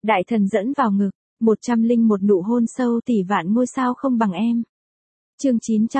Đại thần dẫn vào ngực, 101 nụ hôn sâu tỷ vạn ngôi sao không bằng em. Chương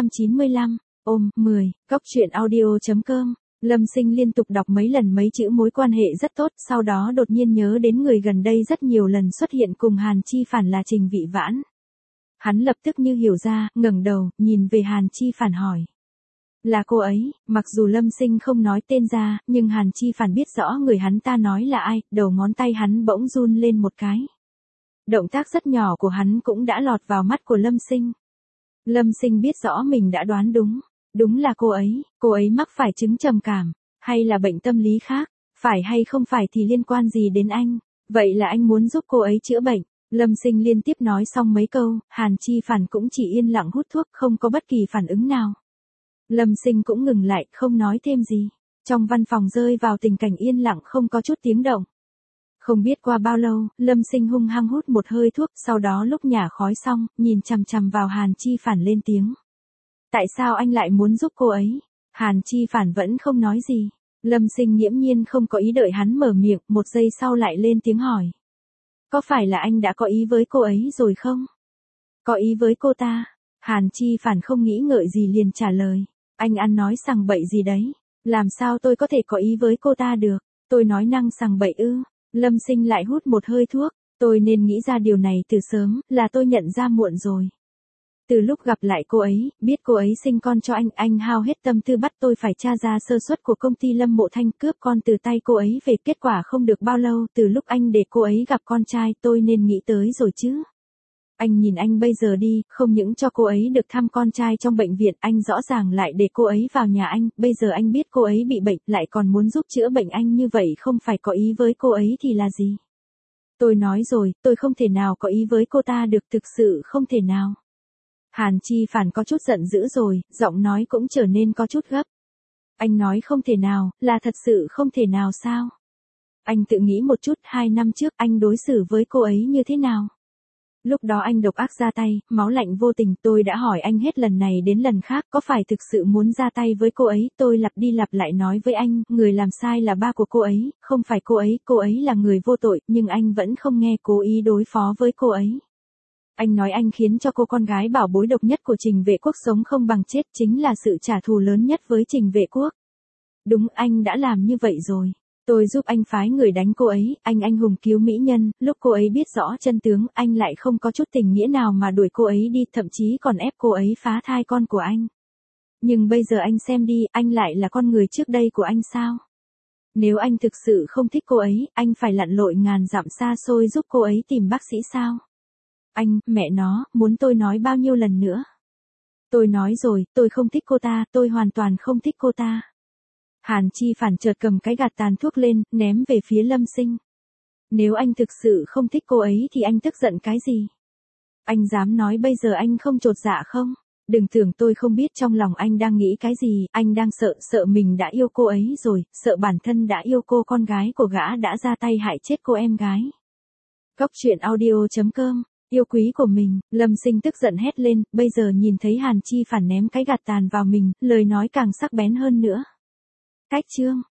995, ôm, 10, Cóc truyện audio.com. Lâm Sinh liên tục đọc mấy lần mấy chữ mối quan hệ rất tốt, sau đó đột nhiên nhớ đến người gần đây rất nhiều lần xuất hiện cùng Hàn Chi Phản là Trình Vị Vãn. Hắn lập tức như hiểu ra, ngẩng đầu, nhìn về Hàn Chi Phản hỏi. Là cô ấy, mặc dù Lâm Sinh không nói tên ra, nhưng Hàn Chi Phản biết rõ người hắn ta nói là ai, đầu ngón tay hắn bỗng run lên một cái. Động tác rất nhỏ của hắn cũng đã lọt vào mắt của Lâm Sinh. Lâm Sinh biết rõ mình đã đoán đúng. Đúng là cô ấy mắc phải chứng trầm cảm, hay là bệnh tâm lý khác, phải hay không phải thì liên quan gì đến anh, vậy là anh muốn giúp cô ấy chữa bệnh. Lâm Sinh liên tiếp nói xong mấy câu, Hàn Chi Phản cũng chỉ yên lặng hút thuốc, không có bất kỳ phản ứng nào. Lâm Sinh cũng ngừng lại, không nói thêm gì. Trong văn phòng rơi vào tình cảnh yên lặng không có chút tiếng động. Không biết qua bao lâu, Lâm Sinh hung hăng hút một hơi thuốc, sau đó lúc nhả khói xong, nhìn chằm chằm vào Hàn Chi Phản lên tiếng. Tại sao anh lại muốn giúp cô ấy? Hàn Chi Phản vẫn không nói gì. Lâm Sinh nghiễm nhiên không có ý đợi hắn mở miệng, một giây sau lại lên tiếng hỏi. Có phải là anh đã có ý với cô ấy rồi không? Có ý với cô ta? Hàn Chi Phản không nghĩ ngợi gì liền trả lời. Anh ăn nói sằng bậy gì đấy? Làm sao tôi có thể có ý với cô ta được? Tôi nói năng sằng bậy ư? Lâm Sinh lại hút một hơi thuốc. Tôi nên nghĩ ra điều này từ sớm, là tôi nhận ra muộn rồi. Từ lúc gặp lại cô ấy, biết cô ấy sinh con cho anh hao hết tâm tư bắt tôi phải tra ra sơ suất của công ty Lâm Mộ Thanh cướp con từ tay cô ấy về. Kết quả không được bao lâu, từ lúc anh để cô ấy gặp con trai, tôi nên nghĩ tới rồi chứ. Anh nhìn anh bây giờ đi, không những cho cô ấy được thăm con trai trong bệnh viện, anh rõ ràng lại để cô ấy vào nhà anh, bây giờ anh biết cô ấy bị bệnh, lại còn muốn giúp chữa bệnh anh, như vậy không phải có ý với cô ấy thì là gì? Tôi nói rồi, tôi không thể nào có ý với cô ta được, thực sự không thể nào. Hàn Chi Phản có chút giận dữ rồi, giọng nói cũng trở nên có chút gấp. Anh nói không thể nào, là thật sự không thể nào sao? Anh tự nghĩ một chút, 2 năm trước anh đối xử với cô ấy như thế nào? Lúc đó anh độc ác ra tay, máu lạnh vô tình, tôi đã hỏi anh hết lần này đến lần khác, có phải thực sự muốn ra tay với cô ấy? Tôi lặp đi lặp lại nói với anh, người làm sai là ba của cô ấy, không phải cô ấy là người vô tội, nhưng anh vẫn không nghe, cố ý đối phó với cô ấy. Anh nói anh khiến cho cô con gái bảo bối độc nhất của Trình Vệ Quốc sống không bằng chết, chính là sự trả thù lớn nhất với Trình Vệ Quốc. Đúng, anh đã làm như vậy rồi. Tôi giúp anh phái người đánh cô ấy, anh hùng cứu mỹ nhân, lúc cô ấy biết rõ chân tướng, anh lại không có chút tình nghĩa nào mà đuổi cô ấy đi, thậm chí còn ép cô ấy phá thai con của anh. Nhưng bây giờ anh xem đi, anh lại là con người trước đây của anh sao? Nếu anh thực sự không thích cô ấy, anh phải lặn lội ngàn dặm xa xôi giúp cô ấy tìm bác sĩ sao? Anh, mẹ nó, muốn tôi nói bao nhiêu lần nữa? Tôi nói rồi, tôi không thích cô ta, tôi hoàn toàn không thích cô ta. Hàn Chi Phản chợt cầm cái gạt tàn thuốc lên, ném về phía Lâm Sinh. Nếu anh thực sự không thích cô ấy thì anh tức giận cái gì? Anh dám nói bây giờ anh không chột dạ không? Đừng tưởng tôi không biết trong lòng anh đang nghĩ cái gì, anh đang sợ mình đã yêu cô ấy rồi, sợ bản thân đã yêu cô con gái của gã đã ra tay hại chết cô em gái. Cóc truyện audio.com. Yêu quý của mình, Lâm Sinh tức giận hét lên, bây giờ nhìn thấy Hàn Chi Phản ném cái gạt tàn vào mình, lời nói càng sắc bén hơn nữa. Cách chương